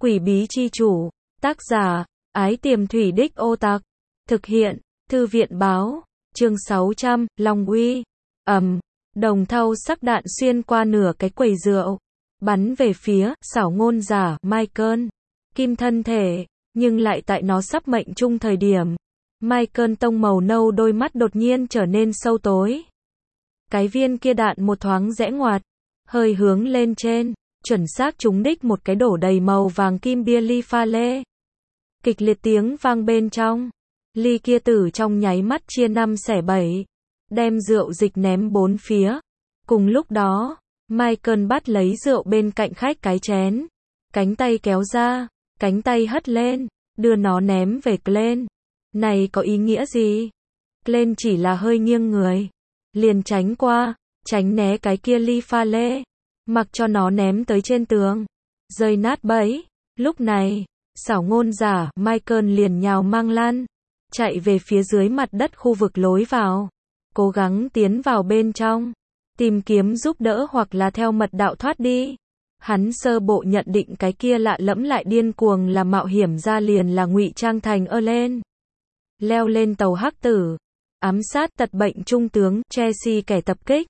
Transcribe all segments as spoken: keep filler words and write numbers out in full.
Quỷ bí chi chủ, tác giả, Ái Tiềm Thủy Đích Ô Tặc, thực hiện, Thư viện báo, chương sáu trăm, Long Uy, ầm, đồng thau sắc đạn xuyên qua nửa cái quầy rượu, bắn về phía, xảo ngôn giả, Michael, Kim thân thể, nhưng lại tại nó sắp mệnh chung thời điểm, Michael tông màu nâu đôi mắt đột nhiên trở nên sâu tối. Cái viên kia đạn một thoáng rẽ ngoặt, hơi hướng lên trên, chuẩn xác trúng đích một cái đổ đầy màu vàng kim bia ly pha lê. Kịch liệt tiếng vang bên trong, ly kia tử trong nháy mắt chia năm xẻ bảy, đem rượu dịch ném bốn phía. Cùng lúc đó, Michael bắt lấy rượu bên cạnh khách cái chén, cánh tay kéo ra, cánh tay hất lên, đưa nó ném về Glenn. Này có ý nghĩa gì? Glenn chỉ là hơi nghiêng người, liền tránh qua, tránh né cái kia ly pha lê, mặc cho nó ném tới trên tường, rơi nát bấy. Lúc này, xảo ngôn giả, Michael liền nhào mang lăn, chạy về phía dưới mặt đất khu vực lối vào, cố gắng tiến vào bên trong, tìm kiếm giúp đỡ hoặc là theo mật đạo thoát đi. Hắn sơ bộ nhận định cái kia lạ lẫm lại điên cuồng là mạo hiểm ra liền là ngụy trang thành Erlen. Leo lên tàu hắc tử, ám sát tật bệnh trung tướng Chelsea kẻ tập kích.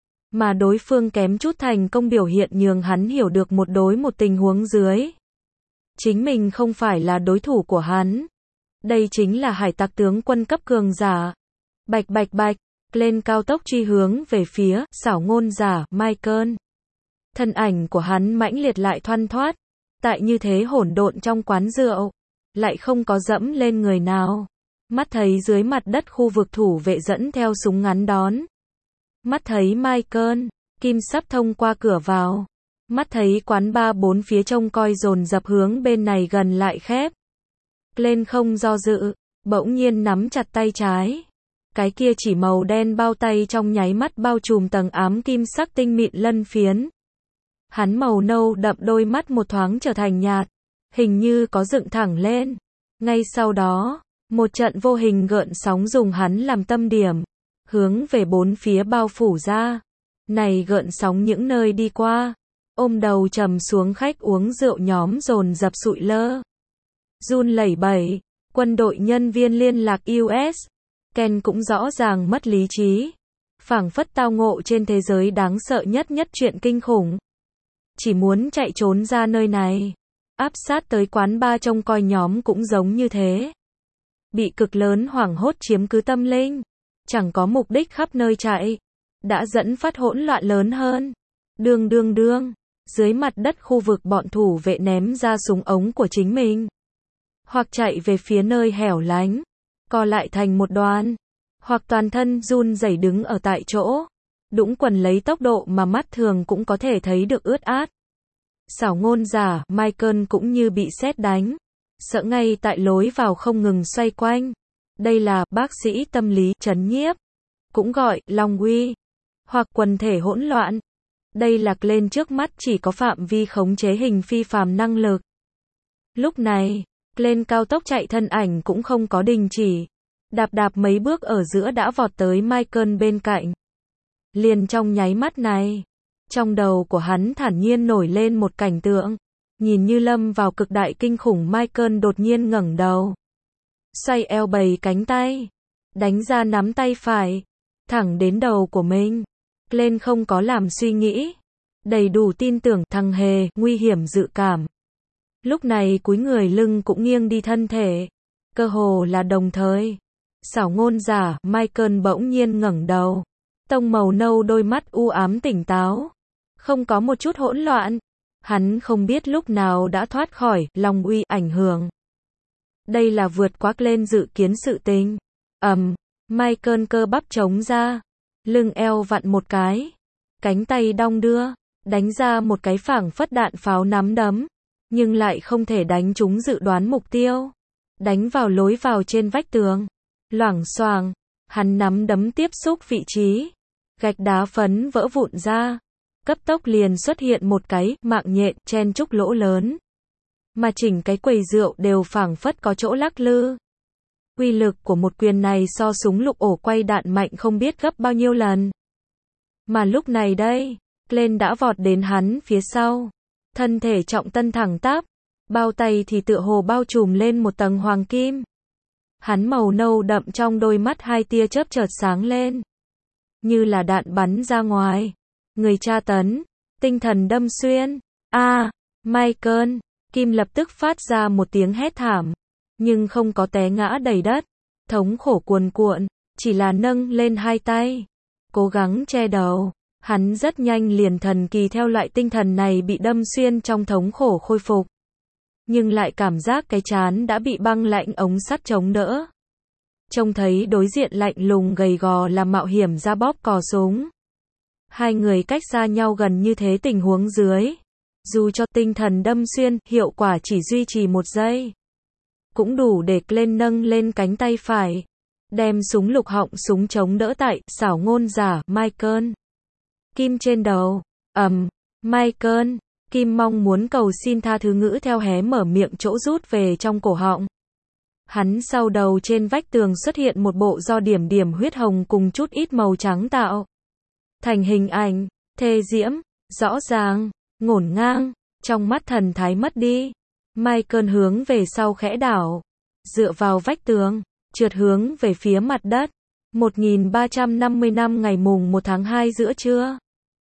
Mà đối phương kém chút thành công biểu hiện nhường hắn hiểu được một đối một tình huống dưới. Chính mình không phải là đối thủ của hắn. Đây chính là hải tặc tướng quân cấp cường giả. Bạch bạch bạch, lên cao tốc truy hướng về phía, xảo ngôn giả, Michael. Thân ảnh của hắn mãnh liệt lại thoăn thoát. Tại như thế hỗn độn trong quán rượu, lại không có dẫm lên người nào. Mắt thấy dưới mặt đất khu vực thủ vệ dẫn theo súng ngắn đón. Mắt thấy Michael, Kim sắp thông qua cửa vào. Mắt thấy quán ba bốn phía trông coi dồn dập hướng bên này gần lại khép. Lên không do dự, bỗng nhiên nắm chặt tay trái. Cái kia chỉ màu đen bao tay trong nháy mắt bao trùm tầng ám kim sắc tinh mịn lân phiến. Hắn màu nâu đậm đôi mắt một thoáng trở thành nhạt, hình như có dựng thẳng lên. Ngay sau đó, một trận vô hình gợn sóng dùng hắn làm tâm điểm, hướng về bốn phía bao phủ ra. Này gợn sóng những nơi đi qua, ôm đầu trầm xuống khách uống rượu nhóm dồn dập sụi lơ. Run lẩy bẩy, quân đội nhân viên liên lạc u ét, Ken cũng rõ ràng mất lý trí. Phảng phất tao ngộ trên thế giới đáng sợ nhất nhất chuyện kinh khủng. Chỉ muốn chạy trốn ra nơi này. Áp sát tới quán ba trông coi nhóm cũng giống như thế. Bị cực lớn hoảng hốt chiếm cứ tâm linh. Chẳng có mục đích khắp nơi chạy. Đã dẫn phát hỗn loạn lớn hơn. Đương đương đương. Dưới mặt đất khu vực bọn thủ vệ ném ra súng ống của chính mình. Hoặc chạy về phía nơi hẻo lánh. Co lại thành một đoàn. Hoặc toàn thân run rẩy đứng ở tại chỗ. Đũng quần lấy tốc độ mà mắt thường cũng có thể thấy được ướt át. Xảo ngôn giả, Michael cũng như bị sét đánh. Sợ ngay tại lối vào không ngừng xoay quanh. Đây là bác sĩ tâm lý trấn nhiếp. Cũng gọi Long Uy. Hoặc quần thể hỗn loạn. Đây là lên trước mắt chỉ có phạm vi khống chế hình phi phàm năng lực. Lúc này, lên cao tốc chạy thân ảnh cũng không có đình chỉ. Đạp đạp mấy bước ở giữa đã vọt tới Michael bên cạnh. Liền trong nháy mắt này, trong đầu của hắn thản nhiên nổi lên một cảnh tượng. Nhìn như lâm vào cực đại kinh khủng, Michael đột nhiên ngẩng đầu. Xoay eo bày cánh tay. Đánh ra nắm tay phải. Thẳng đến đầu của mình. Lên không có làm suy nghĩ. Đầy đủ tin tưởng thằng hề, nguy hiểm dự cảm. Lúc này cúi người lưng cũng nghiêng đi thân thể. Cơ hồ là đồng thời. Xảo ngôn giả, Michael bỗng nhiên ngẩng đầu. Tông màu nâu đôi mắt u ám tỉnh táo. Không có một chút hỗn loạn. Hắn không biết lúc nào đã thoát khỏi Long Uy ảnh hưởng. Đây là vượt quá lên dự kiến sự tình. Ầm, Michael cơ bắp chống ra. Lưng eo vặn một cái. Cánh tay đong đưa. Đánh ra một cái phảng phất đạn pháo nắm đấm. Nhưng lại không thể đánh trúng dự đoán mục tiêu. Đánh vào lối vào trên vách tường. Loảng xoảng. Hắn nắm đấm tiếp xúc vị trí. Gạch đá phấn vỡ vụn ra. Cấp tốc liền xuất hiện một cái mạng nhện chen chúc lỗ lớn. Mà chỉnh cái quầy rượu đều phảng phất có chỗ lắc lư. Uy lực của một quyền này so súng lục ổ quay đạn mạnh không biết gấp bao nhiêu lần. Mà lúc này đây, Glenn đã vọt đến hắn phía sau. Thân thể trọng tân thẳng tắp. bao tay thì tựa hồ bao trùm lên một tầng hoàng kim. Hắn màu nâu đậm trong đôi mắt hai tia chớp chợt sáng lên. Như là đạn bắn ra ngoài. Người tra tấn, tinh thần đâm xuyên. A, à, Michael, Kim lập tức phát ra một tiếng hét thảm. Nhưng không có té ngã đầy đất. Thống khổ cuồn cuộn, chỉ là nâng lên hai tay. Cố gắng che đầu. Hắn rất nhanh liền thần kỳ theo loại tinh thần này bị đâm xuyên trong thống khổ khôi phục. Nhưng lại cảm giác cái trán đã bị băng lạnh ống sắt chống đỡ. Trông thấy đối diện lạnh lùng gầy gò là mạo hiểm ra bóp cò súng. Hai người cách xa nhau gần như thế tình huống dưới. Dù cho tinh thần đâm xuyên, hiệu quả chỉ duy trì một giây. Cũng đủ để lên nâng lên cánh tay phải. Đem súng lục họng súng chống đỡ tại, xảo ngôn giả, Michael. Kim trên đầu. Ầm, Michael. Kim mong muốn cầu xin tha thứ ngữ theo hé mở miệng chỗ rút về trong cổ họng. Hắn sau đầu trên vách tường xuất hiện một bộ do điểm điểm huyết hồng cùng chút ít màu trắng tạo thành hình ảnh, thê diễm, rõ ràng, ngổn ngang, trong mắt thần thái mất đi. Michael hướng về sau khẽ đảo, dựa vào vách tường, trượt hướng về phía mặt đất. một nghìn ba trăm năm mươi năm ngày mùng một tháng hai giữa trưa.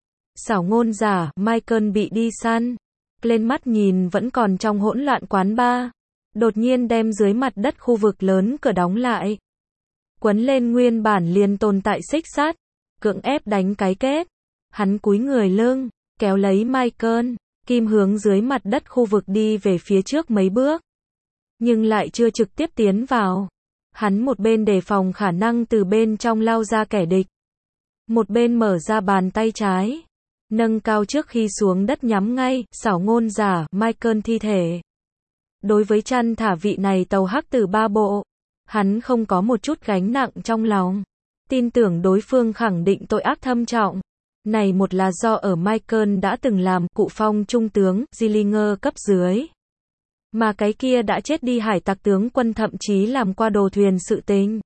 Xảo ngôn giả, Michael bị đi săn. Lên mắt nhìn vẫn còn trong hỗn loạn quán bar. Đột nhiên đem dưới mặt đất khu vực lớn cửa đóng lại. Quấn lên nguyên bản liền tồn tại xích sắt. Cưỡng ép đánh cái kết. Hắn cúi người lưng, kéo lấy Michael. Kim hướng dưới mặt đất khu vực đi về phía trước mấy bước. Nhưng lại chưa trực tiếp tiến vào. Hắn một bên đề phòng khả năng từ bên trong lao ra kẻ địch. Một bên mở ra bàn tay trái. Nâng cao trước khi xuống đất nhắm ngay, xảo ngôn giả, Michael thi thể. Đối với chăn thả vị này tàu hắc tử ba bộ, hắn không có một chút gánh nặng trong lòng. Tin tưởng đối phương khẳng định tội ác thâm trọng. Này một là do ở Michael đã từng làm cụ phong trung tướng, Dillinger cấp dưới. Mà cái kia đã chết đi hải tặc tướng quân thậm chí làm qua đồ thuyền sự tình.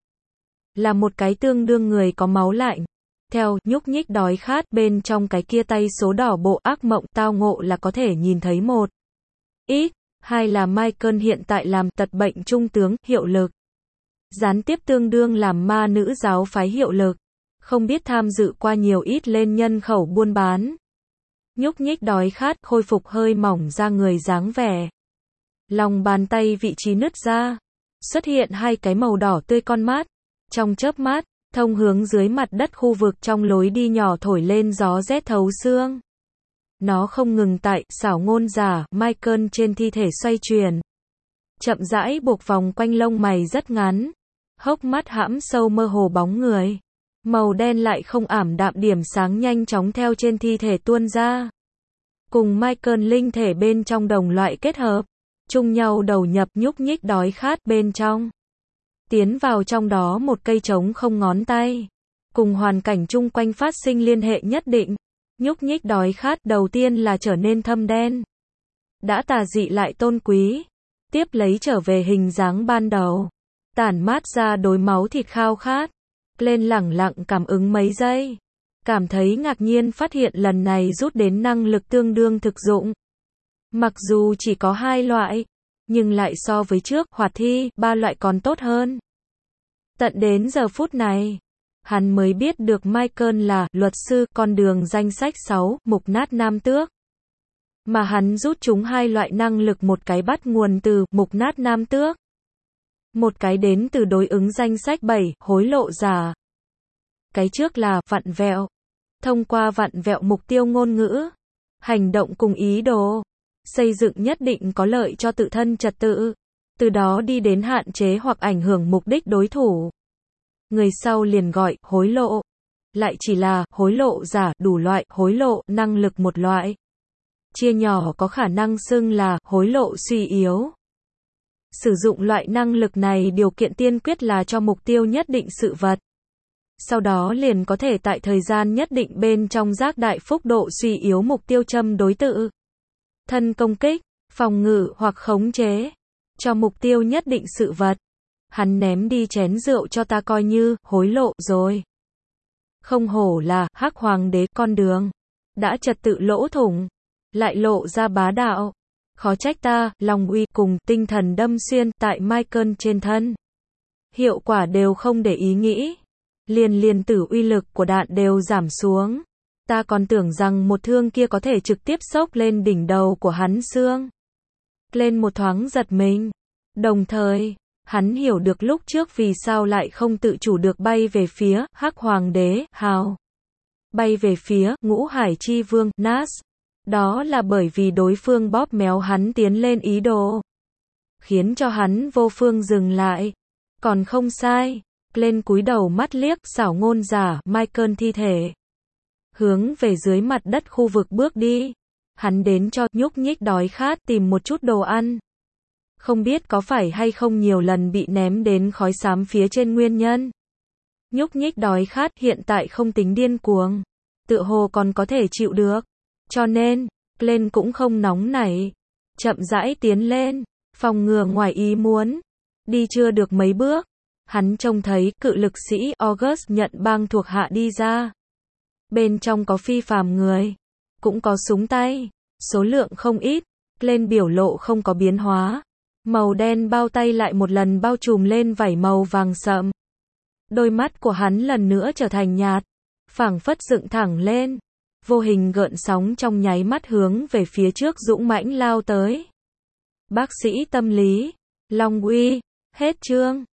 Là một cái tương đương người có máu lạnh. Theo, nhúc nhích đói khát bên trong cái kia tay số đỏ bộ ác mộng tao ngộ là có thể nhìn thấy một ít. Hai là Michael hiện tại làm tật bệnh trung tướng, hiệu lực. Gián tiếp tương đương làm ma nữ giáo phái hiệu lực. Không biết tham dự qua nhiều ít lên nhân khẩu buôn bán. Nhúc nhích đói khát, khôi phục hơi mỏng ra người dáng vẻ. Lòng bàn tay vị trí nứt ra. Xuất hiện hai cái màu đỏ tươi con mắt. Trong chớp mắt, thông hướng dưới mặt đất khu vực trong lối đi nhỏ thổi lên gió rét thấu xương. Nó không ngừng tại, xảo ngôn giả, Michael trên thi thể xoay chuyển. Chậm rãi buộc vòng quanh lông mày rất ngắn. Hốc mắt hãm sâu mơ hồ bóng người. Màu đen lại không ảm đạm điểm sáng nhanh chóng theo trên thi thể tuôn ra. Cùng Michael linh thể bên trong đồng loại kết hợp. Chung nhau đầu nhập nhúc nhích đói khát bên trong. Tiến vào trong đó một cây trống không ngón tay. Cùng hoàn cảnh chung quanh phát sinh liên hệ nhất định. Nhúc nhích đói khát đầu tiên là trở nên thâm đen. Đã tà dị lại tôn quý. Tiếp lấy trở về hình dáng ban đầu. Tản mát ra đối máu thịt khao khát. Lên lẳng lặng cảm ứng mấy giây. Cảm thấy ngạc nhiên phát hiện lần này rút đến năng lực tương đương thực dụng. Mặc dù chỉ có hai loại. Nhưng lại so với trước, hoạt thi, ba loại còn tốt hơn. Tận đến giờ phút này. Hắn mới biết được Michael là luật sư, con đường danh sách sáu, mục nát nam tước. Mà hắn rút chúng hai loại năng lực, một cái bắt nguồn từ mục nát nam tước. Một cái đến từ đối ứng danh sách bảy, hối lộ giả. Cái trước là vặn vẹo. Thông qua vặn vẹo mục tiêu ngôn ngữ, hành động cùng ý đồ, xây dựng nhất định có lợi cho tự thân trật tự. Từ đó đi đến hạn chế hoặc ảnh hưởng mục đích đối thủ. Người sau liền gọi hối lộ. Lại chỉ là hối lộ giả, đủ loại hối lộ, năng lực một loại. Chia nhỏ có khả năng xưng là hối lộ suy yếu. Sử dụng loại năng lực này điều kiện tiên quyết là cho mục tiêu nhất định sự vật. Sau đó liền có thể tại thời gian nhất định bên trong giác đại phúc độ suy yếu mục tiêu châm đối tự. Thân công kích, phòng ngự hoặc khống chế. Cho mục tiêu nhất định sự vật. Hắn ném đi chén rượu cho ta coi như hối lộ rồi. Không hổ là hắc hoàng đế con đường. Đã trật tự lỗ thủng. Lại lộ ra bá đạo. Khó trách ta, Long uy cùng tinh thần đâm xuyên tại Michael trên thân. Hiệu quả đều không để ý nghĩ. Liền liền tử uy lực của đạn đều giảm xuống. Ta còn tưởng rằng một thương kia có thể trực tiếp xốc lên đỉnh đầu của hắn xương. Lên một thoáng giật mình. Đồng thời, hắn hiểu được lúc trước vì sao lại không tự chủ được bay về phía Hắc Hoàng đế, Hào. Bay về phía Ngũ Hải Chi Vương, Nas. Đó là bởi vì đối phương bóp méo hắn tiến lên ý đồ. Khiến cho hắn vô phương dừng lại. Còn không sai. Lên cúi đầu mắt liếc xảo ngôn giả Michael thi thể. Hướng về dưới mặt đất khu vực bước đi. Hắn đến cho nhúc nhích đói khát tìm một chút đồ ăn. Không biết có phải hay không nhiều lần bị ném đến khói xám phía trên nguyên nhân. Nhúc nhích đói khát hiện tại không tính điên cuồng. Tựa hồ còn có thể chịu được. Cho nên, lên cũng không nóng nảy. Chậm rãi tiến lên. Phòng ngừa ngoài ý muốn. Đi chưa được mấy bước. Hắn trông thấy cự lực sĩ August nhận bang thuộc hạ đi ra. Bên trong có phi phàm người. Cũng có súng tay. Số lượng không ít. Lên biểu lộ không có biến hóa. Màu đen bao tay lại một lần bao trùm lên vảy màu vàng sậm. Đôi mắt của hắn lần nữa trở thành nhạt. Phảng phất dựng thẳng lên. Vô hình gợn sóng trong nháy mắt hướng về phía trước dũng mãnh lao tới. Bác sĩ tâm lý. Long uy. Hết chương.